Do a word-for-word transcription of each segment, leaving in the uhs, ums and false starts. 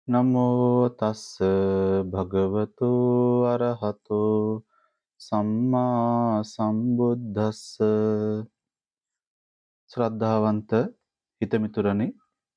නමෝ තස්ස භගවතු අරහතෝ සම්මා සම්බුද්දස්ස ශ්‍රද්ධාවන්ත හිතමිතුරනි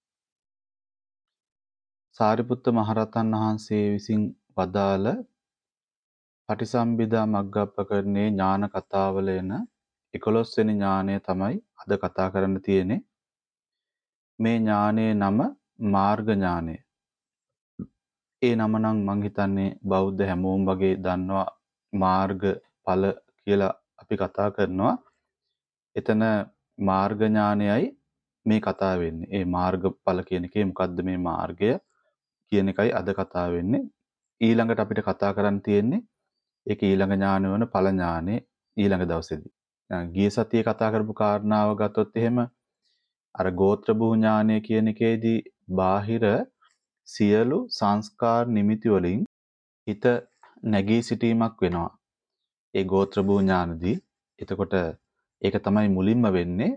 සාරිපුත්ත මහරහතන් වහන්සේ විසින් වදාළ පටිසම්භිදා මග්ගප්පකරණේ ඥාන කතාවල එන එකොළොස් වෙනි ඥානය තමයි අද කතා කරන්න තියෙන්නේ. මේ ඥානයේ නම මාර්ග ඥානය. ඒ නම නම් මං හිතන්නේ බෞද්ධ හැමෝම වගේ දන්නවා මාර්ග ඵල කියලා අපි කතා කරනවා. එතන මාර්ග ඥානයයි මේ කතා වෙන්නේ. ඒ මාර්ගඵල කියන එකේ මොකද්ද මේ මාර්ගය කියන එකයි අද කතා වෙන්නේ. ඊළඟට අපිට කතා කරන්න තියෙන්නේ ඒක ඊළඟ ඥාන වන ඵල ඥානෙ ඊළඟ දවසේදී. ගිය සතියේ කතා කරපු කාරණාව ගත්තොත් එහෙම අර ගෝත්‍ර භූ ඥානය කියන එකේදී බාහිර සියලු සංස්කාර නිමිති වලින් හිත නැගී සිටීමක් වෙනවා. ඒ ගෝත්‍ර භූ ඥානදී. එතකොට ඒක තමයි මුලින්ම වෙන්නේ.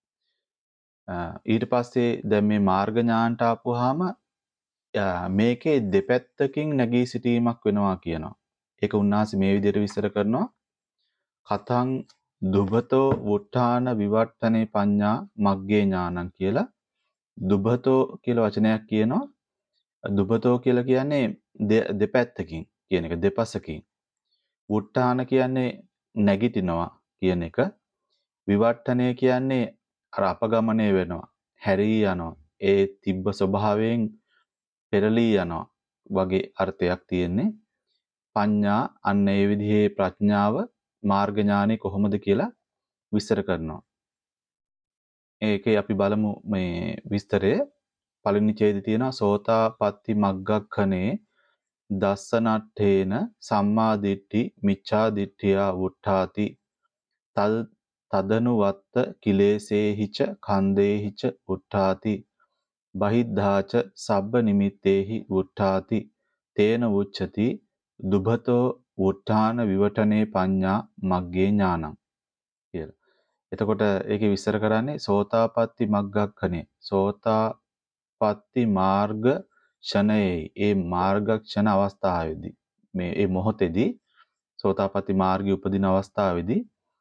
ඊට පස්සේ දැන් මේ මාර්ග ඥානට ආපුවාම මේකේ දෙපැත්තකින් නැගී සිටීමක් වෙනවා කියනවා. ඒක උන්වහන්සේ මේ විදිහට විස්තර කරනවා. කතං දුබතෝ වුට්ටාන විවට්ටනේ පඤ්ඤා මග්ගේ ඥානං කියලා. දුබතෝ කියලා වචනයක් කියනවා. දුබතෝ කියලා කියන්නේ දෙපැත්තකින් කියන එක දෙපසකින්. වුට්ටාන කියන්නේ නැගිටිනවා කියන එක. විවට්ටනය කියන්නේ අර අපගමනය වෙනවා. හැරී යනවා. ඒ තිබ්බ ස්වභාවයෙන් පෙරලී යනවා වගේ අර්ථයක් තියෙන්නේ. පඤ්ඤා අන්න ඒ විදිහේ ප්‍රඥාව මාර්ග ඥානෙ කොහොමද කියලා විස්තර කරනවා. ඒකේ අපි බලමු මේ විස්තරය. පළවෙනි ඡේදයේ තියෙනවා සෝතාපට්ටි මග්ගක්ඛනේ දස්සනට්ඨේන සම්මා දිට්ඨි මිච්ඡා දිට්ඨියා වුට්ඨාති තල් තදනුවත්ත කිලේසේහිච කන්දේහිච උට්ඨාති බහිද්ධාච සබ්බ නිමිත්තේහි උට්ඨාති තේන උච්චති දුබතෝ උට්ඨාන විවටනේ පඤ්ඤා මග්ගේ ඥානං කියලා. එතකොට ඒකේ විස්තර කරන්නේ සෝතාපට්ටි මග්ගක්ඛනේ සෝතාපට්ටි මාර්ග ක්ෂණයේ ඒ මාර්ග ක්ෂණ අවස්ථාවේදී මේ ඒ මොහොතේදී සෝතාපට්ටි මාර්ගයේ උපදින අවස්ථාවේදී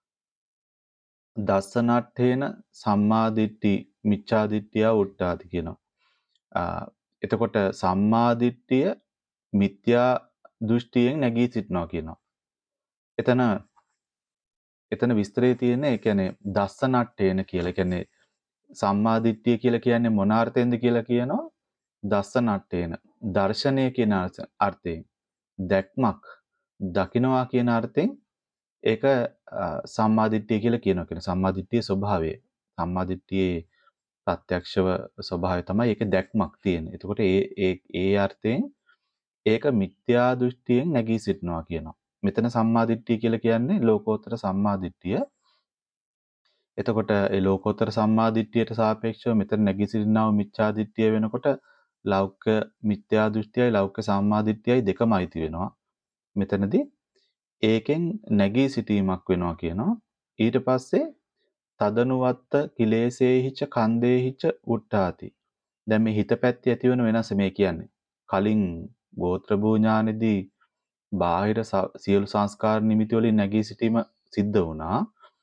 දස්සනට්ඨේන සම්මාදිට්ඨි මිච්ඡාදිට්ඨිය උට්ඨාති කියනවා. එතකොට සම්මාදිට්ඨිය මිත්‍යා දෘෂ්ටියෙන් නැගී සිටිනවා කියනවා. එතන එතන විස්තරේ තියෙන්නේ ඒ කියන්නේ දස්සනට්ඨේන කියලා. ඒ කියන්නේ සම්මාදිට්ඨිය කියලා කියන්නේ මොන අර්ථයෙන්ද කියලා කියනවා. දස්සනට්ඨේන දර්ශනය කියන අර්ථයෙන් දැක්මක් දකින්නවා කියන අර්ථයෙන් ඒක සම්මාදිට්ඨිය කියලා කියනවා. කියන සම්මාදිට්ඨියේ ස්වභාවය. සම්මාදිට්ඨියේ ප්‍රත්‍යක්ෂව ස්වභාවය තමයි ඒක දැක්මක් තියෙන්නේ. එතකොට ඒ ඒ ඒ අර්ථයෙන් ඒක මිත්‍යා දෘෂ්ටියෙන් නැගී සිටිනවා කියනවා. මෙතන සම්මාදිට්ඨිය කියලා කියන්නේ ලෝකෝත්තර සම්මාදිට්ඨිය. එතකොට ඒ ලෝකෝත්තර සම්මාදිට්ඨියට සාපේක්ෂව මෙතන නැගී සිටිනා වූ මිත්‍යා දෘෂ්ටිය වෙනකොට ලෞකික මිත්‍යා දෘෂ්ටියයි ලෞකික සම්මාදිට්ඨියයි දෙකම අයිති වෙනවා. මෙතනදී ඒකෙන් නැගී සිටීමක් වෙනවා කියනවා. ඊට පස්සේ තදනුවත්ත කිලේසේහිච කන්දේහිච උට්ඨාති. දැන් මේ හිත පැත්තේ ඇතිවන වෙනස මේ කියන්නේ. කලින් ගෝත්‍ර භූ ඥානෙදී බාහිර සියලු සංස්කාර නිමිති වලින් නැගී සිටීම සිද්ධ වුණා.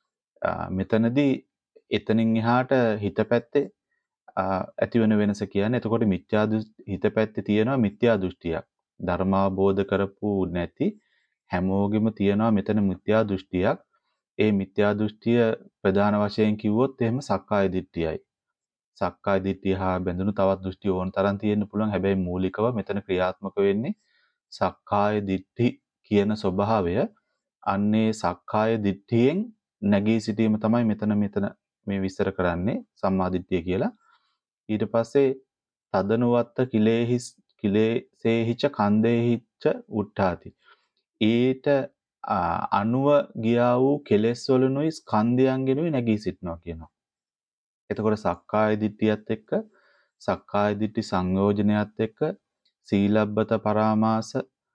මෙතනදී එතනින් එහාට හිත පැත්තේ ඇතිවන වෙනස කියන්නේ එතකොට මිත්‍යා හිත පැත්තේ තියෙනවා මිත්‍යා දෘෂ්ටියක්. ධර්මාබෝධ කරපු නැති හැමෝගෙම තියෙනවා මෙතන මිත්‍යා දෘෂ්ටියක්. ඒ මිත්‍යා දෘෂ්ටිය ප්‍රධාන වශයෙන් කිව්වොත් එහෙම සක්කාය දිට්ඨියයි. සක්කාය දිට්ඨිය හා බැඳුණු තවත් දෘෂ්ටි ඕන තරම් තියෙන්න පුළුවන්. හැබැයි මූලිකව මෙතන ක්‍රියාත්මක වෙන්නේ සක්කාය දිට්ඨි කියන ස්වභාවය. අන්නේ සක්කාය දිට්ඨියෙන් නැගී සිටීම තමයි මෙතන මෙතන මේ විස්තර කරන්නේ සම්මා දිට්ඨිය කියලා. ඊට පස්සේ තදනුවත්ත කිලේහිස් කිලේසේහිච කන්දේහිච උට්ඨාති. ඊට අනුව ගියා වූ කෙලෙස් වලුනුයි ස්කන්ධයන්ගෙනුයි නැගී සිටිනවා කියනවා. එතකොට සක්කාය දිට්ඨියත් එක්ක සක්කාය දිට්ඨි සංයෝජනයත් එක්ක සීලබ්බත පරාමාස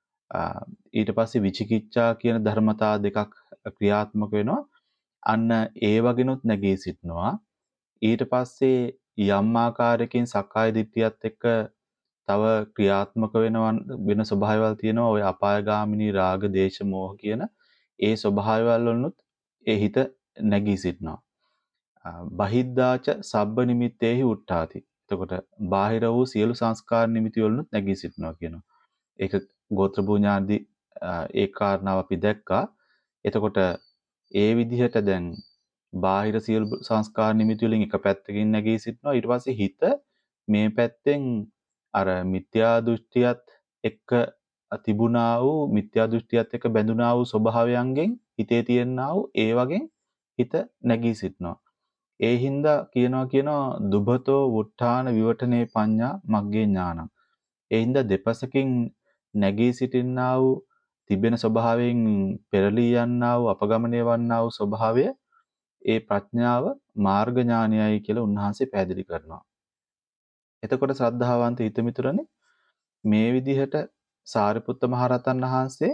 ඊට පස්සේ විචිකිච්ඡා කියන ධර්මතා දෙකක් ක්‍රියාත්මක වෙනවා. අන්න ඒ වගේනොත් නැගී සිටිනවා. ඊට පස්සේ යම් ආකාරයකින් සක්කාය දිට්ඨියත් එක්ක තව ක්‍රියාත්මක වෙනවන් වෙන ස්වභාවයල් තියෙනවා. ඔය අපායගාමිනී රාග, දේශ, මෝහ කියන ඒ ස්වභාවයල් වලුත් ඒ හිත නැගී සිටිනවා. අ, බහිද්ධාච සබ්බ නිමිත්තේහි උට්ඨාති. එතකොට බාහිර වූ සියලු සංස්කාර නිමිති වලුත් නැගී සිටිනවා කියනවා. ඒක ගෝත්‍ර භූඥාදී ඒ කාරණාව අපි දැක්කා. එතකොට ඒ විදිහට දැන් බාහිර සියලු සංස්කාර නිමිති වලින් එක පැත්තකින් නැගී සිටිනවා. ඊට පස්සේ හිත මේ පැත්තෙන් අර මිත්‍යා දෘෂ්ටියත් එක්ක තිබුණා වූ මිත්‍යා දෘෂ්ටියත් එක්ක බැඳුනා වූ ස්වභාවයන්ගෙන් හිතේ තියෙනා වූ ඒ වගේ හිත නැගී සිටිනවා. ඒ හින්දා කියනවා කියනවා දුබතෝ වුට්ඨාන විවටනේ පඤ්ඤා මග්ගේ ඥානං. ඒ හින්දා දෙපසකින් නැගී සිටින්නා වූ තිබෙන ස්වභාවයෙන් පෙරලී යන්නා වූ අපගමනය වන්නා වූ ස්වභාවය ඒ ප්‍රඥාව මාර්ග ඥානයයි කියලා උන්වහන්සේ පැහැදිලි කරනවා. එතකොට ශ්‍රද්ධාවන්ත හිතමිතුරනේ මේ විදිහට සාරිපුත්ත මහරහතන් වහන්සේ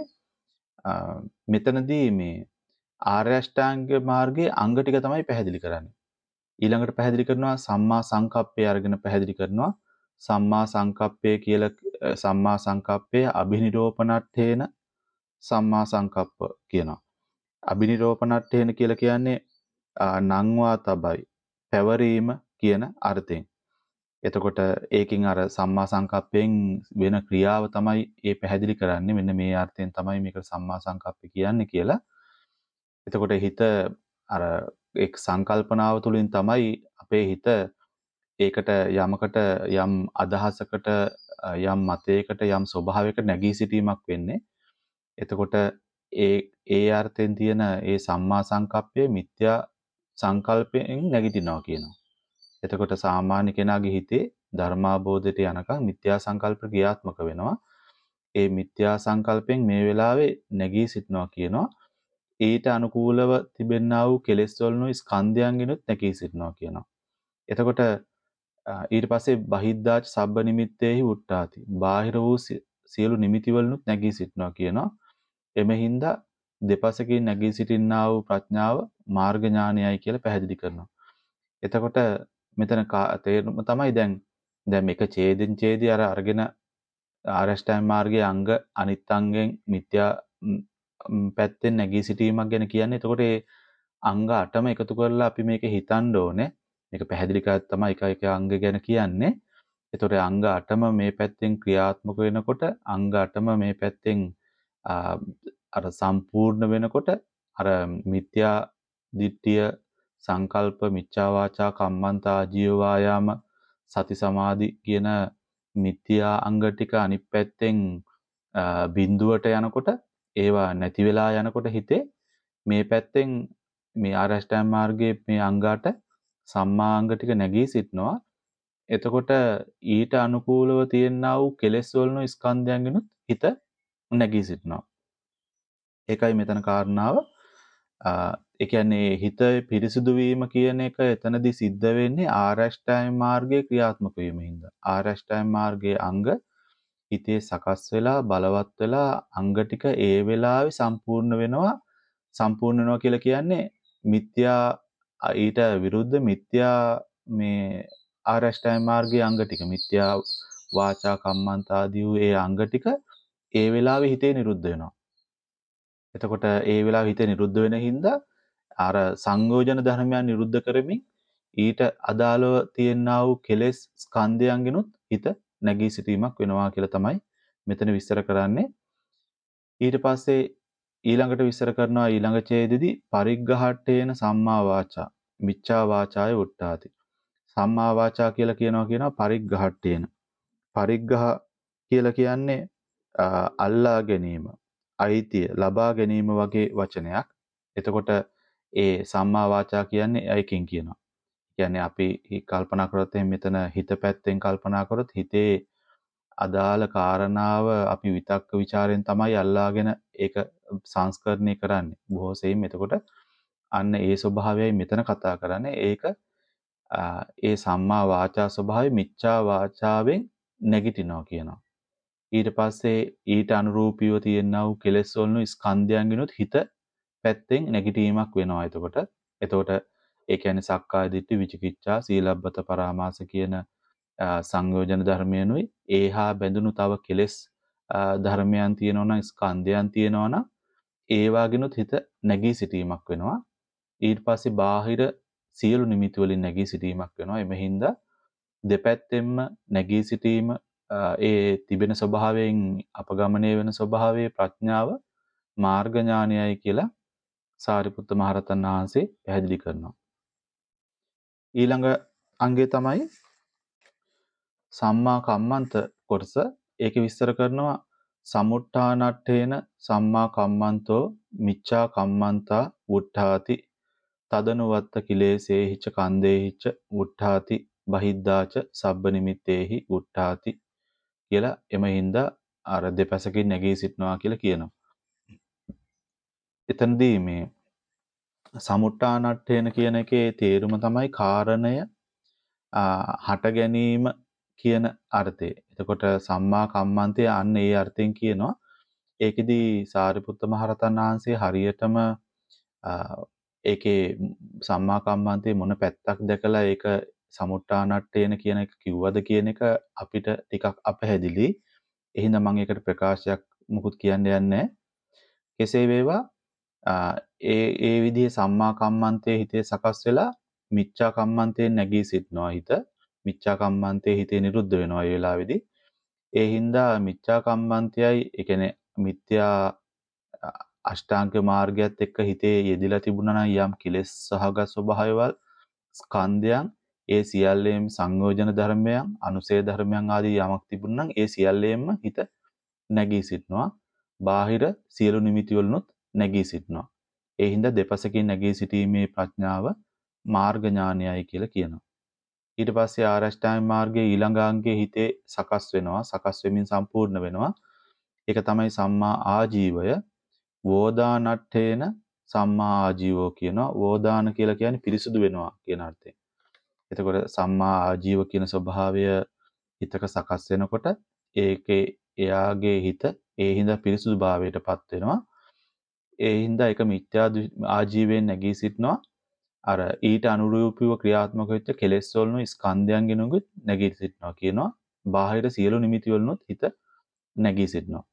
මෙතනදී මේ ආර්ය අෂ්ටාංග මාර්ගයේ අංග ටික තමයි පැහැදිලි කරන්නේ. ඊළඟට පැහැදිලි කරනවා සම්මා සංකප්පය අරගෙන පැහැදිලි කරනවා. සම්මා සංකප්පය කියලා සම්මා සංකප්පය අබිනිරෝපණට්ඨේන සම්මා සංකප්ප කියනවා. අබිනිරෝපණට්ඨේන කියලා කියන්නේ නංවා තබයි පැවරීම කියන අර්ථයෙන්. එතකොට ඒකින් අර සම්මා සංකප්පයෙන් වෙන ක්‍රියාව තමයි ඒ පැහැදිලි කරන්නේ. මෙන්න මේ අර්ථයෙන් තමයි මේකට සම්මා සංකප්ප කියන්නේ කියලා. එතකොට හිත අර එක් සංකල්පනාව තුළින් තමයි අපේ හිත ඒකට යමකට යම් අදහසකට යම් මතයකට යම් ස්වභාවයකට නැගී සිටීමක් වෙන්නේ. එතකොට ඒ ඒ අර්ථයෙන් තියෙන ඒ සම්මා සංකප්පය මිත්‍යා සංකල්පයෙන් නැගිටිනවා කියනවා. එතකොට සාමාන්‍ය කෙනාගේ හිතේ ධර්මාබෝධයට යනකම් මිත්‍යා සංකල්ප ක්‍රියාත්මක වෙනවා. ඒ මිත්‍යා සංකල්පෙන් මේ වෙලාවේ නැගී සිටිනවා කියනවා. ඊට අනුකූලව තිබෙනා වූ කෙලෙස් වලුණු ස්කන්ධයන්ගෙනුත් නැගී සිටිනවා කියනවා. එතකොට ඊට පස්සේ බහිද්ධාච සබ්බ නිමිත්තේහි උට්ඨාති. බාහිර වූ සියලු නිමිති වලුණුත් නැගී සිටිනවා කියනවා. එමෙහිඳ දෙපසකින් නැගී සිටින්නා වූ ප්‍රඥාව මාර්ග ඥානයයි කියලා පැහැදිලි කරනවා. එතකොට මෙතන තේරුම තමයි දැන් දැන් මේක ඡේදෙන් ඡේදي අර අරගෙන ආරෂ්ඨාංග මාර්ගයේ අංග අනිත් අංගෙන් මිත්‍යා පැත්තෙන් නැගී සිටීමක් ගැන කියන්නේ. එතකොට ඒ අංග අටම එකතු කරලා අපි මේක හිතන්න ඕනේ. මේක පැහැදිලි කරත් තමයි එක එක අංග ගැන කියන්නේ. එතකොට අංග අටම මේ පැත්තෙන් ක්‍රියාත්මක වෙනකොට අංග අටම මේ පැත්තෙන් අර සම්පූර්ණ වෙනකොට අර මිත්‍යා දිට්ඨිය සංකල්ප මිච්ඡා වාචා කම්මන්තා ආජීව වායාම සති සමාධි කියන මිත්‍යා අංග ටික අනිත් පැත්තෙන් බිඳුවට යනකොට ඒවා නැති වෙලා යනකොට හිතේ මේ පැත්තෙන් මේ ආරෂ්ඨාංග මාර්ගයේ මේ අංගාට සම්මා අංග ටික නැගී සිටනවා. එතකොට ඊට අනුකූලව තියෙනා වූ කෙලෙස් වලුණු ස්කන්ධයන්ගෙනුත් හිත නැගී සිටනවා. ඒකයි මෙතන කාරණාව. ඒ කියන්නේ හිත පිරිසිදු වීම කියන එක එතනදී සිද්ධ වෙන්නේ ආරෂ්ඨාංග මාර්ගයේ ක්‍රියාත්මක වීම හින්දා. ආරෂ්ඨාංග මාර්ගයේ අංග හිතේ සකස් වෙලා බලවත් වෙලා අංග ටික ඒ වෙලාවේ සම්පූර්ණ වෙනවා. සම්පූර්ණ වෙනවා කියලා කියන්නේ මිත්‍යා ඊට විරුද්ධ මිත්‍යා මේ ආරෂ්ඨාංග මාර්ගයේ අංග ටික මිත්‍යා වාචා කම්මන්ත ආදී වූ ඒ අංග ටික ඒ වෙලාවේ හිතේ නිරුද්ධ වෙනවා. එතකොට ඒ වෙලාවේ හිතේ නිරුද්ධ වෙන හින්දා අර සංයෝජන ධර්මයන් නිරුද්ධ කරමින් ඊට අදාළව තියෙනා වූ කෙලෙස් ස්කන්ධයන්ගෙනුත් හිත නැගී සිටීමක් වෙනවා කියලා තමයි මෙතන විස්තර කරන්නේ. ඊට පස්සේ ඊළඟට විස්තර කරනවා ඊළඟ ඡේදෙදි පරිග්ඝහට්ඨේන සම්මා වාචා මිච්ඡා වාචාය උට්ඨාති. සම්මා වාචා කියලා කියනවා කියනවා පරිග්ඝහට්ඨේන. පරිග්ඝහ කියලා කියන්නේ අල්ලා ගැනීම, අයිතිය, ලබා ගැනීම වගේ වචනයක්. එතකොට ඒ සම්මා වාචා කියන්නේ ඒකෙන් කියනවා. කියන්නේ අපි කල්පනා කරොත් මෙතන හිත පැත්තෙන් කල්පනා කරොත් හිතේ අදාළ කාරණාව අපි විතක්ක ਵਿਚාරයෙන් තමයි අල්ලාගෙන ඒක සංස්කරණය කරන්නේ. බොහෝ සෙයින් එතකොට අන්න ඒ ස්වභාවයයි මෙතන කතා කරන්නේ. ඒක ඒ සම්මා වාචා ස්වභාවය මිච්ඡා වාචාවෙන් නැගිටිනවා කියනවා. ඊට පස්සේ ඊට අනුරූපීව තියෙනා වූ කෙලෙස් වලුණු ස්කන්ධයන්ගෙනුත් හිත පැත්තෙන් නැගිටීමක් වෙනවා. එතකොට එතකොට ඒ කියන්නේ සක්කාය දිට්ඨි විචිකිච්ඡා සීලබ්බත පරාමාස කියන සංයෝජන ධර්මයනුයි ඒහා බැඳුණු තව කෙලෙස් ධර්මයන් තියෙනවා නම් ස්කන්ධයන් තියෙනවා නම් ඒ වගේනොත් හිත නැගී සිටීමක් වෙනවා. ඊට පස්සේ බාහිර සියලු නිමිති වලින් නැගී සිටීමක් වෙනවා. එමෙහිඳ දෙපැත්තෙන්ම නැගී සිටීම ඒ තිබෙන ස්වභාවයෙන් අපගමනය වෙන ස්වභාවයේ ප්‍රඥාව මාර්ග ඥානයයි කියලා සාරිපුත්ත මහරහතන් වහන්සේ පැහැදිලි කරනවා. ඊළඟ අංගය තමයි සම්මා කම්මන්ත කොටස. ඒක විස්තර කරනවා සමුට්ඨානට්ඨේන සම්මා කම්මන්තෝ මිච්ඡා කම්මන්තා වුට්ඨාති තදනුවත්ත කිලේසේහිච කන්දේහිච වුට්ඨාති බහිද්ධාච සබ්බ නිමිත්තේහි වුට්ඨාති කියලා එමෙහිඳ අර දෙපසකින් නැගී සිටනවා කියලා කියනවා. එතනදී මේ සමුට්ඨානට්ඨේන කියන එකේ තේරුම තමයි කාරණය හට ගැනීම කියන අර්ථය. එතකොට සම්මා කම්මන්තය අන්න ඒ අර්ථයෙන් කියනවා. ඒකෙදී සාරිපුත්ත මහරහතන් වහන්සේ හරියටම ඒකේ සම්මා කම්මන්තේ මොන පැත්තක් දැකලා ඒක සමුට්ඨානට්ඨේන කියන එක කිව්වද කියන එක අපිට ටිකක් අපැහැදිලි. එහෙනම් මම ඒකට ප්‍රකාශයක් මුකුත් කියන්න යන්නේ. කෙසේ වේවා ඒ ඒ විදිහේ සම්මා කම්මන්තේ හිතේ සකස් වෙලා මිච්ඡා කම්මන්තේ නැගී සිටනවා හිත. මිච්ඡා කම්මන්තේ හිතේ නිරුද්ධ වෙනවා ඒ වෙලාවේදී. ඒ හින්දා මිච්ඡා කම්මන්තයයි ඒ කියන්නේ මිත්‍යා අෂ්ටාංග මාර්ගයත් එක්ක හිතේ යෙදිලා තිබුණා නම් යම් කෙලෙස් සහගත ස්වභාවයවල් ස්කන්ධයන් ඒ සියල්ලේම සංයෝජන ධර්මයන් අනුසය ධර්මයන් ආදී යමක් තිබුණා නම් ඒ සියල්ලේම හිත නැගී සිටනවා. බාහිර සියලු නිමිති වලුත් නැගී සිටනවා. ඒ හින්දා දෙපසකින් නැගී සිටීමේ ප්‍රඥාව මාර්ග ඥානයයි කියලා කියනවා. ඊට පස්සේ ආරෂ්ඨාංග මාර්ගයේ ඊළඟ අංගයේ හිතේ සකස් වෙනවා. සකස් වෙමින් සම්පූර්ණ වෙනවා. ඒක තමයි සම්මා ආජීවය. වෝදානට්ඨේන සම්මා ආජීවෝ කියනවා. වෝදාන කියලා කියන්නේ පිරිසුදු වෙනවා කියන අර්ථයෙන්. එතකොට සම්මා ආජීව කියන ස්වභාවය හිතක සකස් වෙනකොට ඒකේ එයාගේ හිත ඒ හින්දා පිරිසුදු භාවයටපත් වෙනවා. ඒ හින්දා ඒක මිත්‍යා ආජීවයෙන් නැගී සිටනවා. අර ඊට අනුරූපීව ක්‍රියාත්මක වෙච්ච කෙලෙස් වලුණු ස්කන්ධයන්ගෙනුත් නැගී සිටනවා කියනවා. බාහිර සියලු නිමිති වලුණුත් හිත නැගී සිටනවා.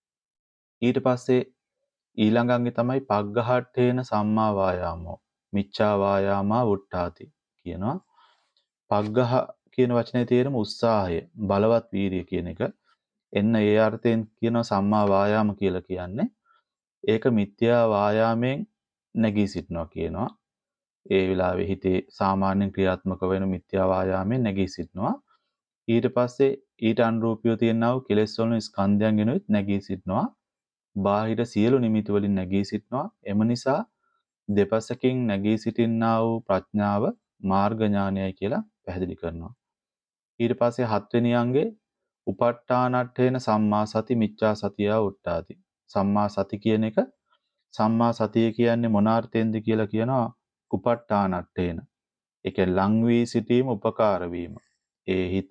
ඊට පස්සේ ඊළඟ අංගේ තමයි පග්ඝහට්ඨේන සම්මා වායාමෝ මිච්ඡා වායාමා වුට්ඨාති කියනවා. පග්ඝහ කියන වචනේ තේරුම උත්සාහය, බලවත් වීරිය කියන එක. එන්න ඒ අර්ථයෙන් කියනවා සම්මා වායාම කියලා කියන්නේ. ඒක මිත්‍යා වායාමයෙන් නැගී සිටනවා කියනවා. ඒ වෙලාවේ හිතේ සාමාන්‍යයෙන් ක්‍රියාත්මක වෙන මිත්‍යා වායාමයෙන් නැගී සිටනවා. ඊට පස්සේ ඊට අනුරූපීව තියෙනා වූ කෙලෙස් වලින් ස්කන්ධයන්ගෙනුත් නැගී සිටනවා. බාහිර සියලු නිමිති වලින් නැගී සිටනවා. එම නිසා දෙපසකින් නැගී සිටින්නා වූ ප්‍රඥාව මාර්ග ඥානයයි කියලා පැහැදිලි කරනවා. ඊට පස්සේ හත්වෙනි අංගේ උප ဋ ාණට්ඨේන සම්මා සති මිච්ඡා සතියා උට්ඨාති. සම්මා සති කියන එක සම්මා සතිය කියන්නේ මොන අර්ථයෙන්ද කියලා කියනවා උප ဋ ාණට්ඨේන. ඒ කියන්නේ ලං වී සිටීම උපකාර වීම. ඒ හිත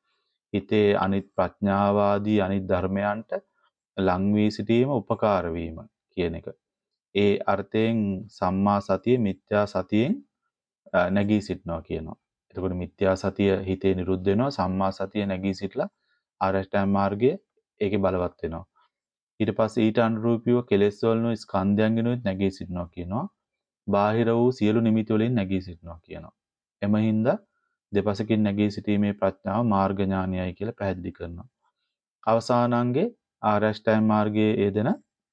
හිතේ අනිත් ප්‍රඥාවාදී අනිත් ධර්මයන්ට ලං වී සිටීම උපකාර වීම කියන එක. ඒ අර්ථයෙන් සම්මා සතිය මිත්‍යා සතියෙන් නැගී සිටනවා කියනවා. එතකොට මිත්‍යා සතිය හිතේ නිරුද්ධ වෙනවා. සම්මා සතිය නැගී සිටලා ආරෂ්ඨාංග මාර්ගයේ ඒකේ බලවත් වෙනවා. ඊට පස්සේ ඊට අනුරූපීව කෙලෙස් වලුණු ස්කන්ධයන්ගෙනුත් නැගී සිටනවා කියනවා. බාහිර වූ සියලු නිමිති වලින් නැගී සිටනවා කියනවා. එම හින්දා දෙපසකින් නැගී සිටීමේ ප්‍රඥාව මාර්ග ඥානයයි කියලා පැහැදිලි කරනවා. අවසානාංගේ ආරෂ්ඨාංග මාර්ගයේ යෙදෙන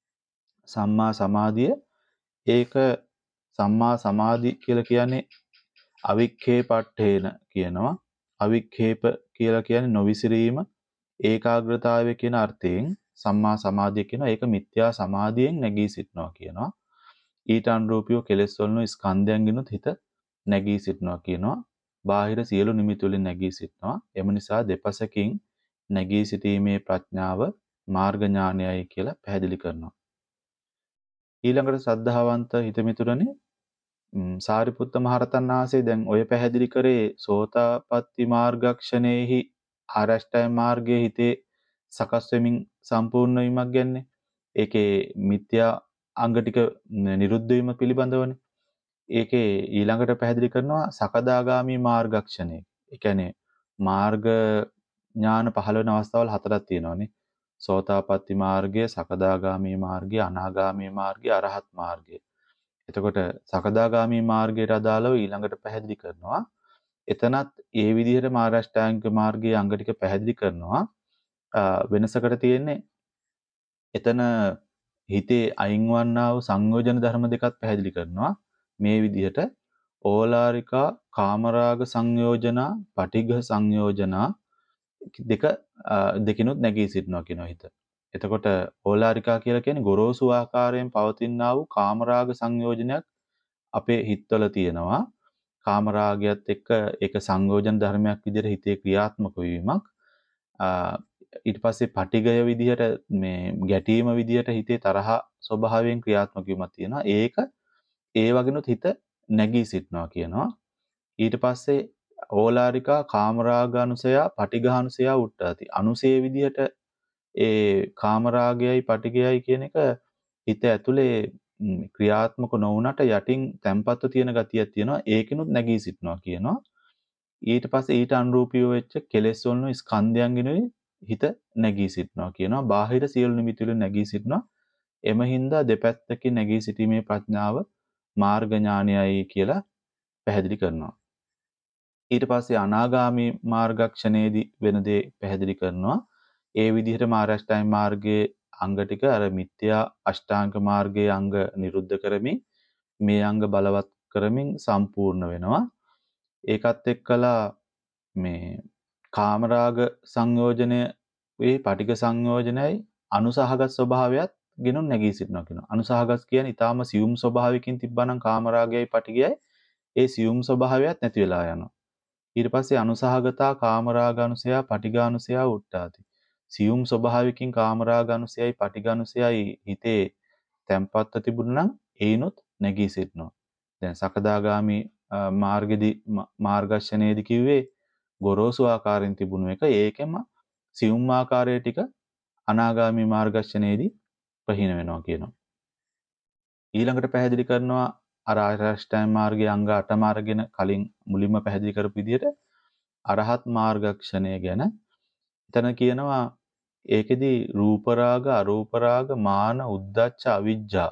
සම්මා සමාධිය ඒක සම්මා සමාධි කියලා කියන්නේ අවික්ඛේපට්ඨේන කියනවා. අවික්ඛේප කියලා කියන්නේ නොවිසිරීම ඒකාග්‍රතාවය කියන අර්ථයෙන් සම්මා සමාධිය කියනවා. ඒක මිත්‍යා සමාධියෙන් නැගී සිටනවා කියනවා. ඊට අනුරූපීව කෙලෙස් වලුණු ස්කන්ධයන්ගෙනුත් හිත නැගී සිටනවා කියනවා. බාහිර සියලු නිමිති වලින් නැගී සිටනවා. එම නිසා දෙපසකින් නැගී සිටීමේ ප්‍රඥාව මාර්ග ඥානයයි කියලා පැහැදිලි කරනවා. ඊළඟට ශ්‍රද්ධාවන්ත හිතමිතුරනේ සාරිපුත්ත මහරහතන් වහන්සේ දැන් ඔය පැහැදිලි කරේ සෝතාපට්ටි මාර්ගක්ෂණේහි ආරෂ්ඨාය මාර්ගයේ හිතේ සකස් වෙමින් සම්පූර්ණ වීමක් ගැන්නේ. ඒකේ මිත්‍යා අංග ටික නිරුද්ධ වීම පිළිබඳවනේ. ඒකේ ඊළඟට පැහැදිලි කරනවා සකදාගාමි මාර්ගක්ෂණේ. ඒ කියන්නේ මාර්ග ඥාන පහළ වෙන අවස්ථාවල් හතරක් තියෙනවානේ. සෝතාපට්ටි මාර්ගය, සකදාගාමී මාර්ගය, අනාගාමී මාර්ගය, අරහත් මාර්ගය. එතකොට සකදාගාමී මාර්ගයට අදාළව ඊළඟට පැහැදිලි කරනවා. එතනත් ඒ විදිහට මාර්ගාෂ්ටාංග මාර්ගයේ අංග ටික පැහැදිලි කරනවා. වෙනසකට තියෙන්නේ එතන හිතේ අයින් වන්නා වූ සංයෝජන ධර්ම දෙකත් පැහැදිලි කරනවා. මේ විදිහට ඕලාරිකා කාමරාග සංයෝජනා පටිඝ සංයෝජනා දෙක දෙකිනුත් නැගී සිටිනවා කියනවා හිත. එතකොට ඕලාරිකා කියලා කියන්නේ ගොරෝසු ආකාරයෙන් පවතිනා වූ කාමරාග සංයෝජනයක් අපේ හිතවල තියෙනවා. කාමරාගයත් එක්ක ඒක සංයෝජන ධර්මයක් විදිහට හිතේ ක්‍රියාත්මක වීමක්. ඊට පස්සේ පටිඝය විදිහට මේ ගැටීම විදිහට හිතේ තරහ ස්වභාවයෙන් ක්‍රියාත්මක වීමක් තියෙනවා. ඒක ඒ වගේනොත් හිත නැගී සිටිනවා කියනවා. ඊට පස්සේ ඕලාරිකා කාමරාගානුසය පටිඝානුසය උට්ටාති. අනුසේ විදිහට ඒ කාමරාගයයි පටිඝයයි කියන එක හිත ඇතුලේ ක්‍රියාත්මක නොවුනට යටින් තැම්පත්ව තියෙන ගතියක් තියෙනවා. ඒකිනුත් නැගී සිටිනවා කියනවා. ඊට පස්සේ ඊට අනුරූපීව වෙච්ච කෙලෙස් වලින් ස්කන්ධයන්ගෙනුයි හිත නැගී සිටිනවා කියනවා. බාහිර සියලු නිමිති වලින් නැගී සිටිනවා. එම හින්දා දෙපැත්තකින් නැගී සිටීමේ ප්‍රඥාව මාර්ග ඥානයයි කියලා පැහැදිලි කරනවා. ඊට පස්සේ අනාගාමී මාර්ගක්ෂණයේදී වෙන දේ පැහැදිලි කරනවා. ඒ විදිහට මාර්ගාෂ්ටාංග මාර්ගයේ අංග ටික අර මිත්‍යා අෂ්ටාංග මාර්ගයේ අංග නිරුද්ධ කරමින් මේ අංග බලවත් කරමින් සම්පූර්ණ වෙනවා. ඒකත් එක්කලා මේ කාමරාග සංයෝජනය වේ පටිඝ සංයෝජනයයි අනුසහගත ස්වභාවයත් ගෙනුන් නැගී සිටිනවා කියනවා. අනුසහගත කියන්නේ ඊටාම සියුම් ස්වභාවයකින් තිබ්බනම් කාමරාගයයි පටිඝයයි ඒ සියුම් ස්වභාවයත් නැති වෙලා යනවා. ඊට පස්සේ අනුසහගතා කාමරාගානුසය පටිඝානුසය උට්ටාති. සියුම් ස්වභාවයකින් කාමරාගානුසයයි පටිඝානුසයයි හිතේ තැම්පත්ව තිබුණා නම් ඒනොත් නැගී සිටිනවා. දැන් සකදාගාමි මාර්ගෙදි මාර්ගර්ශනයේදී කිව්වේ ගොරෝසු ආකාරයෙන් තිබුණු එක ඒකෙම සියුම් ආකාරය ටික අනාගාමි මාර්ගර්ශනයේදී ප්‍රහීන වෙනවා කියනවා. ඊළඟට පැහැදිලි කරනවා අර ආර්යශ්‍රැෂ්ඨාංග මාර්ගයේ අංග අටම අරගෙන කලින් මුලින්ම පැහැදිලි කරපු විදිහට අරහත් මාර්ගක්ෂණය ගැන එතන කියනවා ඒකෙදි රූප රාග අරූප රාග මාන උද්ධච්ච අවිජ්ජා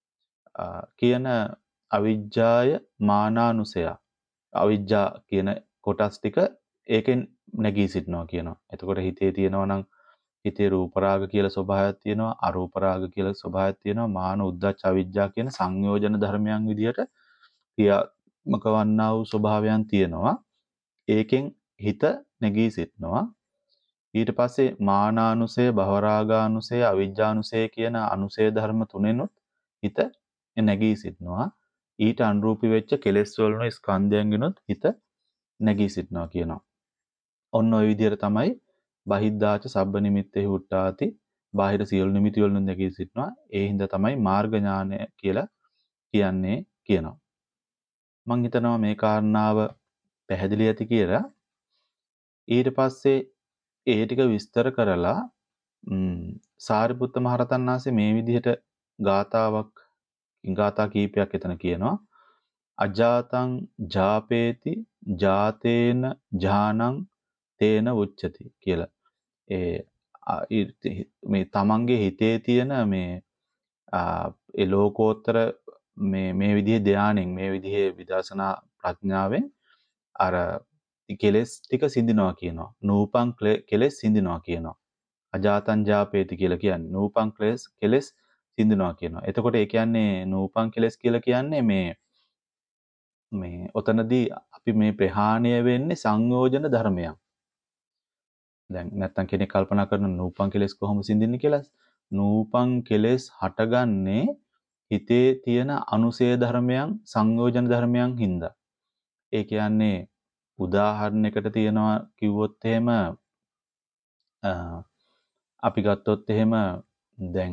කියන අවිජ්ජාය මානානුසය අවිජ්ජා කියන කොටස් ටික ඒකෙන් නැගී සිටිනවා කියනවා. එතකොට හිතේ තියෙනවා නම් හිතේ රූප රාග කියලා ස්වභාවයක් තියෙනවා අරූප රාග කියලා ස්වභාවයක් තියෙනවා මාන උද්ධච්ච අවිජ්ජා කියන සංයෝජන ධර්මයන් විදිහට ක්‍රියාත්මක වන්නා වූ ස්වභාවයන් තියෙනවා. ඒකෙන් හිත නැගී සිටිනවා. ඊට පස්සේ මානානුසය භවරාගානුසය අවිජ්ජානුසය කියන අනුසය ධර්ම තුනෙනුත් හිත නැගී සිටිනවා. ඊට අනුරූපී වෙච්ච කෙලෙස් වලන ස්කන්ධයන්ගෙනුත් හිත නැගී සිටිනවා කියනවා. ඔන්න ඔය විදිහට තමයි බහිද්ධාච සබ්බ නිමිත්තේ උට්ටාති බාහිර සියලු නිමිති වලින් නැගී සිටිනවා. ඒ හින්දා තමයි මාර්ග ඥානය කියලා කියන්නේ කියනවා. මම හිතනවා මේ කාරණාව පැහැදිලි ඇති කියලා. ඊට පස්සේ ඒ ටික විස්තර කරලා සාරිපුත්ත මහරහතන් වහන්සේ මේ විදිහට ගාතාවක් ගාථා කීපයක් එතන කියනවා. අජාතං ජාපේති ජාතේන ඥානං තේන උච්චති කියලා. ඒ මේ තමන්ගේ හිතේ තියෙන මේ ඒ ලෝකෝත්තර මේ මේ විදිහේ ධානයෙන් මේ විදිහේ විදර්ශනා ප්‍රඥාවෙන් අර කෙලෙස් ටික සිඳිනවා කියනවා. නූපං කෙලෙස් සිඳිනවා කියනවා. අජාතං ජාපේති කියලා කියන්නේ නූපං කෙලෙස් කෙලෙස් සිඳිනවා කියනවා. එතකොට ඒ කියන්නේ නූපං කෙලෙස් කියලා කියන්නේ මේ මේ ඔතනදී අපි මේ ප්‍රහාණය වෙන්නේ සංයෝජන ධර්මයන්. දැන් නැත්තම් කෙනෙක් කල්පනා කරන නූපං කෙලෙස් කොහොම සිඳින්නේ කියලා. නූපං කෙලෙස් හටගන්නේ හිතේ තියෙන අනුසය ධර්මයන් සංයෝජන ධර්මයන් හින්දා. ඒ කියන්නේ උදාහරණයකට තියනවා කිව්වොත් එහෙම අපි ගත්තොත් එහෙම දැන්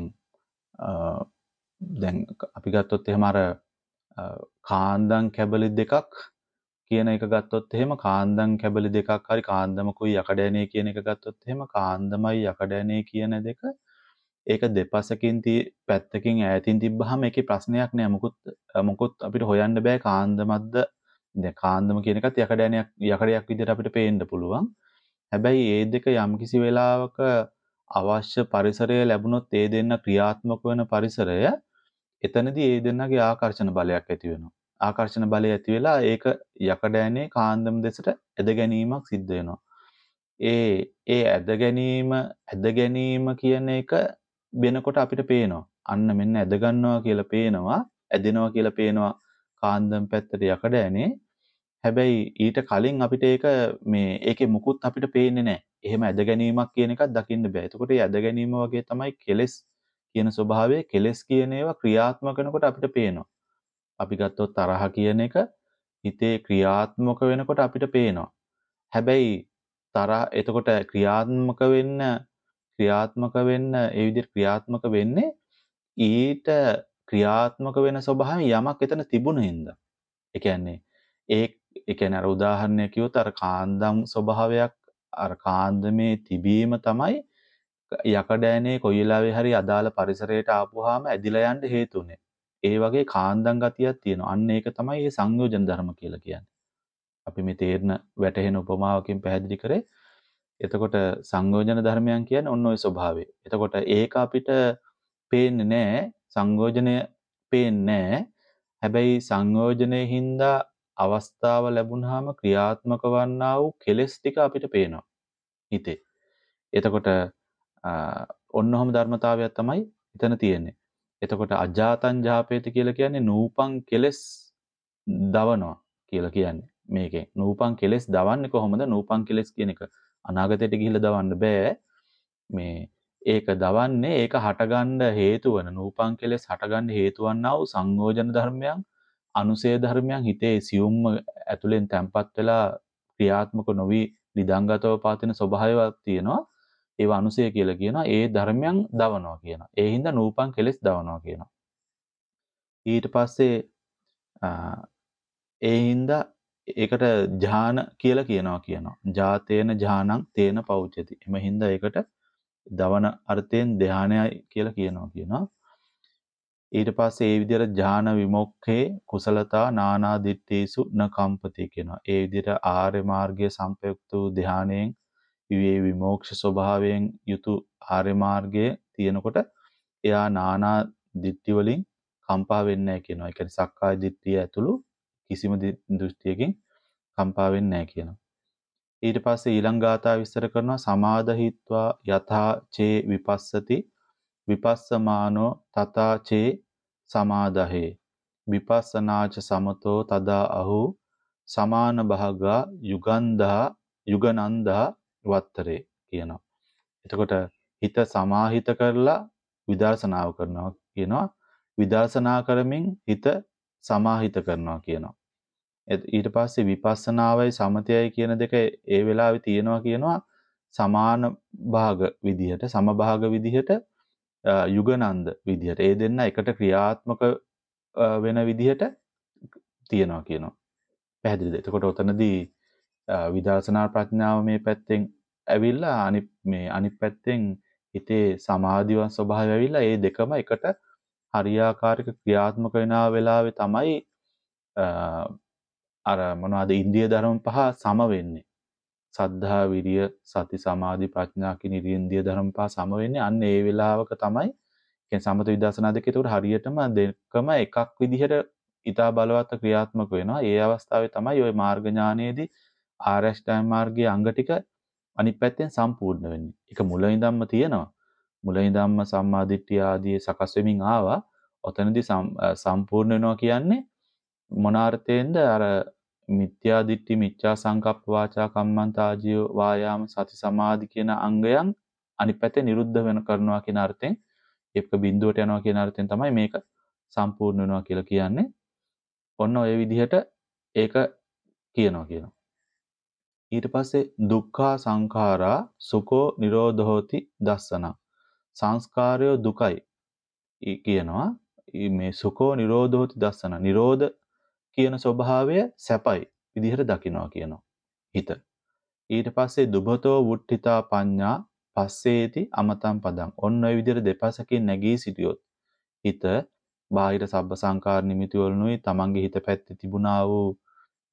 දැන් අපි ගත්තොත් එහෙම අර කාන්දම් කැබලි දෙකක් කියන එක ගත්තොත් එහෙම කාන්දම් කැබලි දෙකක් හරි කාන්දමකුයි යකඩ කියන එක ගත්තොත් එහෙම කාන්දමයි යකඩ කියන දෙක ඒක දෙපසකින් පැත්තකින් ඈතින් තිබ්බහම ඒකේ ප්‍රශ්නයක් නෑ. මොකුත් මොකුත් අපිට හොයන්න බෑ කාන්දමක්ද දැන් කාන්දම කියන එකත් යකඩයනයක් යකඩයක් විදිහට අපිට පේන්න පුළුවන්. හැබැයි ඒ දෙක යම්කිසි වෙලාවක අවශ්‍ය පරිසරය ලැබුණොත් ඒ දෙන්න ක්‍රියාත්මක වෙන පරිසරය එතනදී ඒ දෙන්නගේ ආකර්ෂණ බලයක් ඇති වෙනවා. ආකර්ෂණ බලය ඇති වෙලා ඒක යකඩයනේ කාන්දම දෙසට ඇද ගැනීමක් සිද්ධ වෙනවා. ඒ ඒ ඇද ගැනීම ඇද ගැනීම කියන එක වෙනකොට අපිට පේනවා. අන්න මෙන්න ඇද ගන්නවා කියලා පේනවා, ඇදෙනවා කියලා පේනවා කාන්දම් පැත්තට යකඩයනේ. හැබැයි ඊට කලින් අපිට ඒක මේ ඒකේ මුකුත් අපිට පේන්නේ නැහැ. එහෙම ඇද ගැනීමක් කියන එකක් දකින්න බෑ. එතකොට මේ ඇද ගැනීම වගේ තමයි කෙලෙස් කියන ස්වභාවය. කෙලෙස් කියන ඒවා ක්‍රියාත්මක වෙනකොට අපිට පේනවා. අපි ගත්තොත් තරහ කියන එක හිතේ ක්‍රියාත්මක වෙනකොට අපිට පේනවා. හැබැයි තරහ එතකොට ක්‍රියාත්මක වෙන්න ක්‍රියාත්මක වෙන්න ඒ විදිහට ක්‍රියාත්මක වෙන්නේ ඊට ක්‍රියාත්මක වෙන ස්වභාවයෙන් යමක් එතන තිබුණ හින්දා. ඒ කියන්නේ ඒ ඒ කියන්නේ අර උදාහරණයක් කිව්වොත් අර කාන්දම් ස්වභාවයක් අර කාන්දමේ තිබීම තමයි යකඩෑනේ කොයි වෙලාවෙ හරි අදාළ පරිසරයට ආපුවාම ඇදිලා යන්න හේතු වෙන්නේ. ඒ වගේ කාන්දම් ගතියක් තියෙනවා. අන්න ඒක තමයි මේ සංයෝජන ධර්ම කියලා කියන්නේ. අපි මේ තේරන වැටහෙන උපමාවකින් පැහැදිලි කරේ. එතකොට සංයෝජන ධර්මයන් කියන්නේ ඔන්න ඔය ස්වභාවය. එතකොට ඒක අපිට පේන්නේ නැහැ. සංයෝජනය පේන්නේ නැහැ. හැබැයි සංයෝජනයේ හින්දා අවස්ථාව ලැබුණාම ක්‍රියාත්මක වන්නා වූ කෙලෙස් ටික අපිට පේනවා හිතේ. එතකොට ඔන්න ඔහම ධර්මතාවයක් තමයි එතන තියෙන්නේ. එතකොට අජාතං ජාපේති කියලා කියන්නේ නූපං කෙලෙස් දවනවා කියලා කියන්නේ. මේකෙන් නූපං කෙලෙස් දවන්නේ කොහොමද? නූපං කෙලෙස් කියන එක අනාගතයට ගිහිල්ලා දවන්න බෑ. මේ ඒක දවන්නේ ඒක හටගන්න හේතු වන නූපං කෙලෙස් හටගන්න හේතු වන්නා වූ සංයෝජන ධර්මයන් අනුසය ධර්මයන් හිතේ සියුම්ම ඇතුලෙන් තැම්පත් වෙලා ක්‍රියාත්මක නොවි නිදංගතව පවතින ස්වභාවයක් තියෙනවා. ඒවා අනුසය කියලා කියනවා. ඒ ධර්මයන් දවනවා කියනවා. ඒ හින්දා නූපං කෙලෙස් දවනවා කියනවා. ඊට පස්සේ ඒ හින්දා ඒකට ඥාන කියලා කියනවා කියනවා. ජාතේන ඥානං තේන පෞච්‍යති. එම හින්දා ඒකට දවන අර්ථයෙන් ධානයයි කියලා කියනවා කියනවා. ඊට පස්සේ ඒ විදිහට ඥාන විමුක්ඛේ කුසලතා නානා දිට්ඨේසු න කම්පති කියනවා. ඒ විදිහට ආර්ය මාර්ගයේ සංපයුක්ත වූ ධානයෙන් විවේ විමෝක්ෂ ස්වභාවයෙන් යුතු ආර්ය මාර්ගයේ තියෙනකොට එයා නානා දිට්ඨි වලින් කම්පා වෙන්නේ නැහැ කියනවා. ඒ කියන්නේ සක්කාය දිට්ඨිය ඇතුළු කිසිම දෘෂ්ටියකින් කම්පා වෙන්නේ නැහැ කියනවා. ඊට පස්සේ ඊළඟ ගාථා විස්තර කරනවා සමාදහිත්වා යථා චේ විපස්සති විපස්සමානෝ තථා චේ සමාදහේ විපස්සනාච සමතෝ තදා අහු සමාන භාගා යුගන්ධා යුගනන්දා වත්තරේ කියනවා. එතකොට හිත සමාහිත කරලා විදර්ශනාව කරනවා කියනවා. විදර්ශනා කරමින් හිත සමාහිත කරනවා කියනවා. ඊට පස්සේ විපස්සනාවයි සමතයයි කියන දෙක ඒ වෙලාවේ තියෙනවා කියනවා සමාන භාග විදිහට සමභාග විදිහට යුගනන්ද විදිහට ඒ දෙන්න එකට ක්‍රියාත්මක වෙන විදිහට තියෙනවා කියනවා. පැහැදිලිද? එතකොට ඔතනදී විදර්ශනා ප්‍රඥාව මේ පැත්තෙන් ඇවිල්ලා අනිත් මේ අනිත් පැත්තෙන් හිතේ සමාධිව ස්වභාවය ඇවිල්ලා ඒ දෙකම එකට හරියාකාරක ක්‍රියාත්මක වෙන වෙලාවේ තමයි අර මොනවද ඉන්ද්‍රිය ධර්ම පහ සම වෙන්නේ. සද්ධා විරිය සති සමාධි ප්‍රඥා කියන ඉන්ද්‍රිය ධර්ම පහ සම වෙන්නේ අන්න ඒ වෙලාවක තමයි කියන්නේ සමත විදර්ශනා දෙක ඒකට හරියටම දෙකම එකක් විදිහට ඊටා බලවත් ක්‍රියාත්මක වෙනවා. ඒ අවස්ථාවේ තමයි ওই මාර්ග ඥානයේදී ආරෂ්ඨාංග මාර්ගයේ අංග ටික අනිත් පැත්තෙන් සම්පූර්ණ වෙන්නේ. ඒක මුල ඉඳන්ම තියෙනවා. මුල ඉඳන්ම සම්මාදිට්ඨිය ආදී සකස් වෙමින් ආවා. ඔතනදී සම්පූර්ණ වෙනවා කියන්නේ මොන අර්ථයෙන්ද? අර මිත්‍යා දිට්ඨි මිච්ඡා සංකප්ප වාචා කම්මන්ත ආජීව වායාම සති සමාධි කියන අංගයන් අනිත් පැත්තේ නිරුද්ධ වෙන කරනවා කියන අර්ථයෙන් ඒක බිඳුවට යනවා කියන අර්ථයෙන් තමයි මේක සම්පූර්ණ වෙනවා කියලා කියන්නේ. ඔන්න ඔය විදිහට ඒක කියනවා කියනවා. ඊට පස්සේ දුක්ඛා සංඛාරා සුඛෝ නිරෝධෝති දස්සන. සංස්කාරය දුකයි කියනවා. මේ සුඛෝ නිරෝධෝති දස්සන. නිරෝධ කියන ස්වභාවය සැපයි විදිහට දකිනවා කියනවා හිත. ඊට පස්සේ දුබතෝ වුට්ඨිතා පඤ්ඤා පස්සේති අමතං පදං. ඔන්න ඔය විදිහට දෙපසකින් නැගී සිටියොත් හිත බාහිර සබ්බ සංකාර නිමිති වලනුයි තමන්ගේ හිත පැත්තේ තිබුණා වූ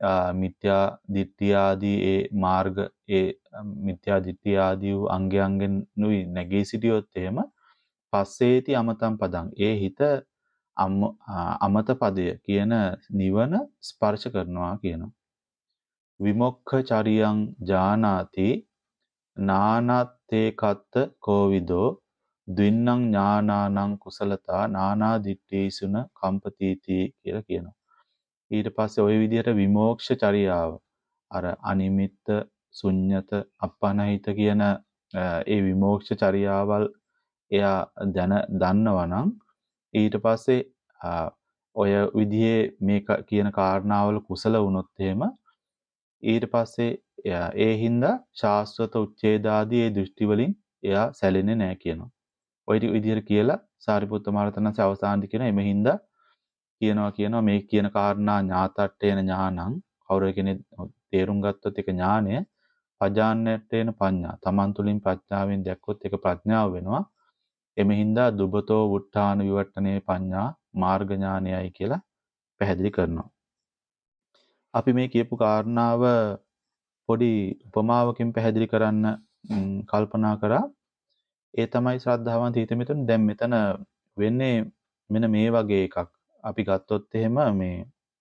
මිත්‍යා දිට්ඨිය ආදී ඒ මාර්ග ඒ මිත්‍යා දිට්ඨිය ආදී වූ අංගයන්ගෙන් නුයි නැගී සිටියොත් එහෙම පස්සේති අමතම් පදං ඒ හිත අමත පදය කියන නිවන ස්පර්ශ කරනවා කියනවා. විමුක්ඛ චරියං ජානාති නානත්තේකත්ත කෝවිදෝ ද්වින්නම් ඥානානං කුසලතා නානා දිට්ඨීසුන කම්පතිති කියලා කියනවා. ඊට පස්සේ ওই විදිහට විමෝක්ෂ චරියාව අර අනිමිත්ත ශුන්්‍යත අපනහිත කියන ඒ විමෝක්ෂ චරියාවල් එයා දැන දන්නවනම් ඊට පස්සේ ඔය විදිහේ මේ කියන කාරණාවල කුසල වුණොත් එහෙම ඊට පස්සේ ඒ හින්දා ශාස්ත්‍රත උච්ඡේදාදී ඒ දෘෂ්ටි වලින් එයා සැලෙන්නේ නැහැ කියනවා. ඔය විදිහට කියලා සාරිපුත්ත මහරහතන්සේ අවසානදී කියන එමෙහින්දා කියනවා කියනවා මේ කියන කාරණා ඥාතට්ඨේන ඥානං කවුරු කෙනෙක් තේරුම් ගත්තොත් ඒක ඥානය පජාන්නට්ඨේන පඤ්ඤා තමන් තුළින් ප්‍රඥාවෙන් දැක්කොත් ඒක ප්‍රඥාව වෙනවා. එමෙහින්දා දුබතෝ වුට්ටාන විවට්ටනේ පඤ්ඤා මාර්ග ඥානයයි කියලා පැහැදිලි කරනවා. අපි මේ කියපු කාරණාව පොඩි උපමාවකින් පැහැදිලි කරන්න කල්පනා කරා. ඒ තමයි ශ්‍රද්ධාවන්ත හිතමිතුන් දැන් මෙතන වෙන්නේ මෙන්න මේ වගේ එකක්. අපි ගත්තොත් එහෙම මේ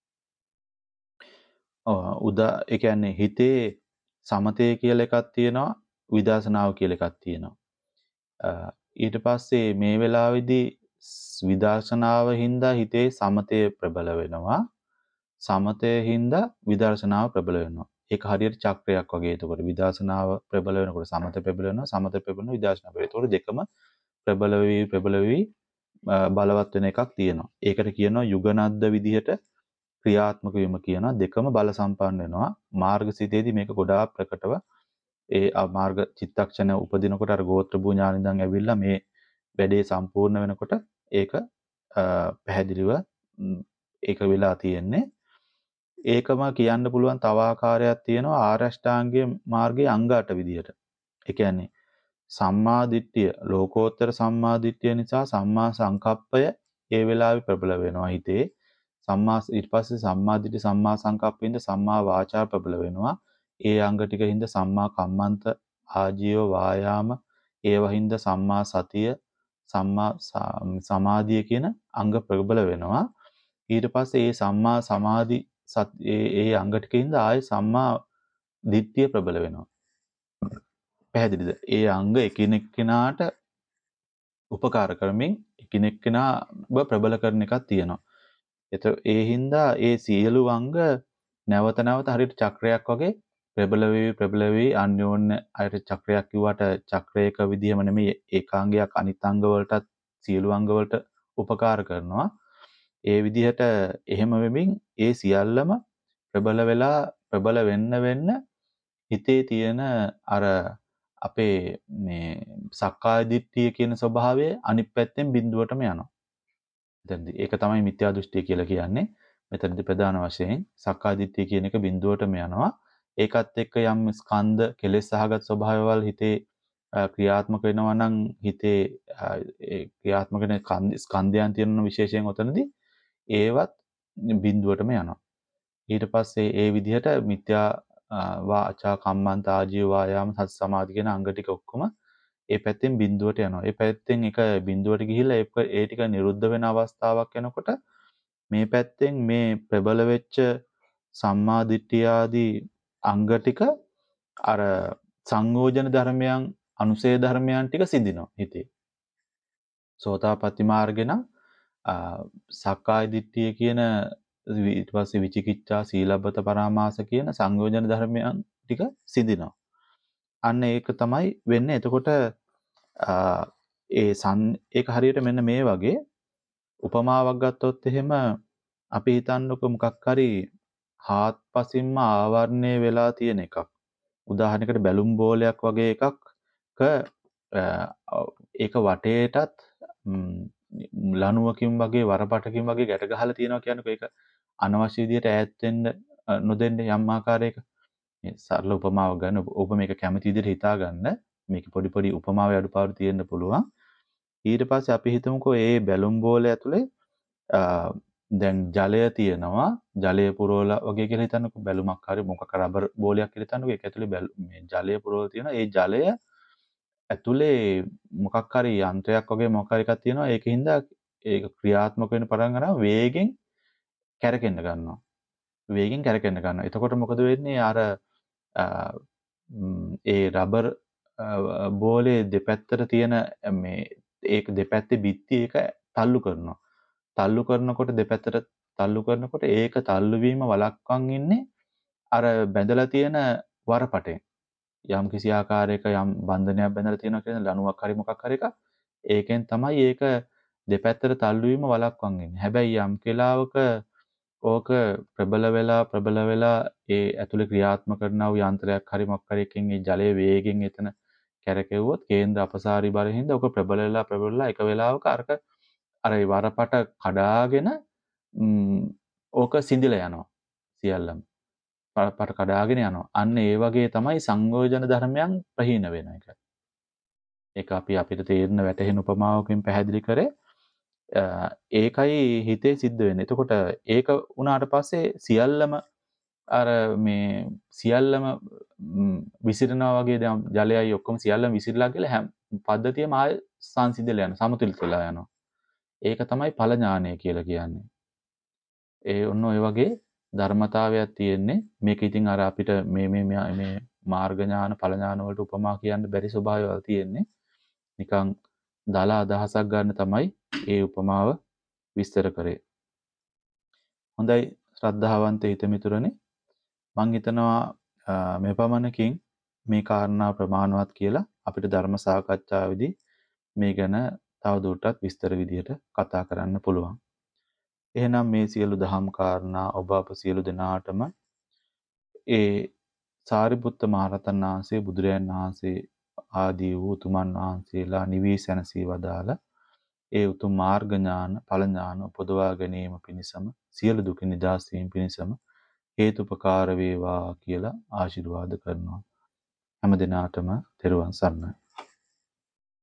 උදා ඒ කියන්නේ හිතේ සමතේ කියලා එකක් තියෙනවා විදර්ශනාව කියලා එකක් තියෙනවා. ඊට පස්සේ මේ වෙලාවේදී විදර්ශනාව හින්දා හිතේ සමතේ ප්‍රබල වෙනවා. සමතේ හින්දා විදර්ශනාව ප්‍රබල වෙනවා. ඒක හරියට චක්‍රයක් වගේ. එතකොට විදර්ශනාව ප්‍රබල වෙනකොට සමත ප්‍රබල වෙනවා. සමත ප්‍රබල වෙනවා විදර්ශනාව ප්‍රබල. එතකොට දෙකම ප්‍රබල වෙවි ප්‍රබල වෙවි බලවත් වෙන එකක් තියෙනවා. ඒකට කියනවා යුගනද්ද විදිහට ක්‍රියාත්මක වීම කියනවා. දෙකම බල සම්පන්න වෙනවා. මාර්ගසිතේදී මේක ගොඩාක් ප්‍රකටව ඒ මාර්ග චිත්තක්ෂණ උපදිනකොට අර ගෝත්‍ර භූ ඥානින්දන් ඇවිල්ලා මේ වැඩේ සම්පූර්ණ වෙනකොට ඒක පැහැදිලිව ඒක වෙලා තියෙන්නේ. ඒකම කියන්න පුළුවන් තව ආකාරයක් තියෙනවා ආරෂ්ඨාංගයේ මාර්ගයේ අංග අට විදිහට. ඒ කියන්නේ සම්මා දිට්ඨිය ලෝකෝත්තර සම්මා දිට්ඨිය නිසා සම්මා සංකප්පය ඒ වෙලාවේ ප්‍රබල වෙනවා හිතේ. සම්මා ඊට පස්සේ සම්මා දිට්ඨි සම්මා සංකප්පින්ද සම්මා වාචා ප්‍රබල වෙනවා. ඒ අංග ටික හින්දා සම්මා කම්මන්ත ආජීව වායාම ඒවින්ද සම්මා සතිය සම්මා සමාධිය කියන අංග ප්‍රබල වෙනවා. ඊට පස්සේ ඒ සම්මා සමාධි ඒ ඒ අංග ටිකින්ද ආයේ සම්මා දිට්ඨිය ප්‍රබල වෙනවා. පැහැදිලිද? ඒ අංග එකිනෙක කෙනාට උපකාර කරමින් එකිනෙක කෙනාව ප්‍රබල කරන එකක් තියෙනවා. ඒත ඒ හින්දා ඒ සියලු අංග නැවත නැවත හරියට චක්‍රයක් වගේ ප්‍රබල වෙවි ප්‍රබල වෙවි අන්‍යෝන්‍ය අයට චක්‍රයක් කිව්වට චක්‍රයක විදිහම නෙමෙයි ඒකාංගයක් අනිත් අංග වලටත් සියලු අංග වලට උපකාර කරනවා. ඒ විදිහට එහෙම වෙමින් ඒ සියල්ලම ප්‍රබල වෙලා ප්‍රබල වෙන්න වෙන්න හිතේ තියෙන අර අපේ මේ සක්කාය දිට්ඨිය කියන ස්වභාවය අනිත් පැත්තෙන් බිඳුවටම යනවා. එතනදී ඒක තමයි මිත්‍යා දෘෂ්ටිය කියලා කියන්නේ. මෙතනදී ප්‍රධාන වශයෙන් සක්කාය දිට්ඨිය කියන එක බිඳුවටම යනවා. ඒකත් එක්ක යම් ස්කන්ධ කෙලෙස් සහගත ස්වභාවවල හිතේ ක්‍රියාත්මක වෙනවා නම් හිතේ ඒ ක්‍රියාත්මක වෙන ස්කන්ධයන් තියෙන විශේෂයෙන් උතනදී ඒවත් බිඳුවටම යනවා. ඊට පස්සේ ඒ විදිහට මිත්‍යා වාචා කම්මන්ත ආජීව වායාම සති සමාධි කියන අංග ටික ඔක්කොම ඒ පැත්තෙන් බිඳුවට යනවා. ඒ පැත්තෙන් එක බිඳුවට ගිහිල්ලා ඒ ටික නිරුද්ධ වෙන අවස්ථාවක් එනකොට මේ පැත්තෙන් මේ ප්‍රබල වෙච්ච සම්මා දිට්ඨිය ආදී අංග ටික අර සංයෝජන ධර්මයන් අනුසය ධර්මයන් ටික සිඳිනවා හිතේ. සෝතාපට්ටි මාර්ගේ නම් සක්කාය දිට්ඨිය කියන ඊට පස්සේ විචිකිච්ඡා සීලබ්බත පරාමාස කියන සංයෝජන ධර්මයන් ටික සිඳිනවා. අන්න ඒක තමයි වෙන්නේ. එතකොට ඒ සන් ඒක හරියට මෙන්න මේ වගේ උපමාවක් ගත්තොත් එහෙම අපි හිතන්නකො මොකක් හරි හාත්පසින්ම ආවරණය වෙලා තියෙන එකක්. උදාහරණයකට බැලුම් බෝලයක් වගේ එකක් ඒක වටේටත් ලණුවකින් වගේ වරපටකින් වගේ ගැට ගහලා තියෙනවා කියන්නේ ඒක අනවශ්‍ය විදිහට ඈත් වෙන්න නොදෙන්නේ යම් ආකාරයක. මේ සරල උපමාවක් ගන්න ඔබ මේක කැමති විදිහට හිතා ගන්න. මේක පොඩි පොඩි උපමාවේ අඩුපාඩු තියෙන්න පුළුවන්. ඊට පස්සේ අපි හිතමුකෝ මේ බැලුම් බෝලය ඇතුලේ දැන් ජලය තියෙනවා. ජලය පුරවලා වගේ කියලා හිතන්නකෝ. බැලුමක් හරි මොකක් රබර් බෝලයක් කියලා හිතන්නකෝ. ඒක ඇතුලේ මේ ජලය පුරවලා තියෙනවා. ඒ ජලය ඇතුලේ මොකක් හරි යන්ත්‍රයක් වගේ මොකක් හරි එකක් තියෙනවා. ඒකින්ද ඒක ක්‍රියාත්මක වෙන පටන් ගන්නවා වේගෙන් කැරකෙන්න ගන්නවා. වේගෙන් කැරකෙන්න ගන්නවා. එතකොට මොකද වෙන්නේ? අර ඒ රබර් බෝලේ දෙපැත්තට තියෙන මේ ඒක දෙපැත්තේ බිත්ති ඒක තල්ලු කරනවා. තල්ලු කරනකොට දෙපැත්තට තල්ලු කරනකොට ඒක තල්ලු වීම වළක්වන් ඉන්නේ අර බැඳලා තියෙන වරපටෙන්. යම් කිසි ආකාරයක යම් බන්ධනයක් බැඳලා තියෙනවා කියන ලණුවක් හරි මොකක් හරි එකක්. ඒකෙන් තමයි ඒක දෙපැත්තට තල්ලු වීම වළක්වන් ඉන්නේ. හැබැයි යම් කාලාවක ඕක ප්‍රබල වෙලා ප්‍රබල වෙලා ඒ ඇතුලේ ක්‍රියාත්මක කරනා වූ යන්ත්‍රයක් හරි මොකක් හරි එකකින් ඒ ජලය වේගෙන් එතන කැරකෙව්වොත් කේන්ද්‍ර අපසාරි බලයෙන් හින්දා ඕක ප්‍රබල වෙලා ප්‍රබල වෙලා එක වෙලාවක අරක අර ඒ වරපට කඩාගෙන ඕක සිඳිලා යනවා සියල්ලම. වරපට කඩාගෙන යනවා. අන්න ඒ වගේ තමයි සංයෝජන ධර්මයන් ප්‍රහීන වෙන එක. ඒක අපි අපිට තේරෙන වැටහෙන උපමාවකින් පැහැදිලි කරේ. ඒකයි හිතේ සිද්ධ වෙන්නේ. එතකොට ඒක වුණාට පස්සේ සියල්ලම අර මේ සියල්ලම විසිරෙනවා වගේ දැන් ජලයයි ඔක්කොම සියල්ලම විසිරලා කියලා හැම පද්ධතියම ආය සංසිඳලා යනවා. සමතුලිත වෙලා යනවා. ඒක තමයි ඵල ඥානය කියලා කියන්නේ. ඒ ඔන්න ඔය වගේ ධර්මතාවයක් තියෙන්නේ. මේක ඉතින් අර අපිට මේ මේ මේ මාර්ග ඥාන ඵල ඥාන වලට උපමා කියන්න බැරි ස්වභාවයල් තියෙන්නේ. නිකන් දල අදහසක් ගන්න තමයි ඒ උපමාව විස්තර කරේ. හොඳයි ශ්‍රද්ධාවන්ත හිතමිතුරනේ මං හිතනවා මේ පමණකින් මේ කාරණා ප්‍රමාණවත් කියලා අපිට ධර්ම සාකච්ඡාවේදී මේ ගැන තවදුරටත් විස්තර විදිහට කතා කරන්න පුළුවන්. එහෙනම් මේ සියලු දහම් කාරණා ඔබ අප සියලු දෙනාටම ඒ සාරිපුත්ත මහරහතන් වහන්සේ බුදුරයන් වහන්සේ ආදී වූ උතුමන් වහන්සේලා නිවී සැනසී වදාළ ඒ උතුම් මාර්ග ඥාන ඵල ඥාන උපදවා ගැනීම පිණිසම සියලු දුක නිදහස් වීම පිණිසම හේතුපකාර වේවා කියලා ආශිර්වාද කරනවා. හැම දිනාටම තෙරුවන් සරණයි.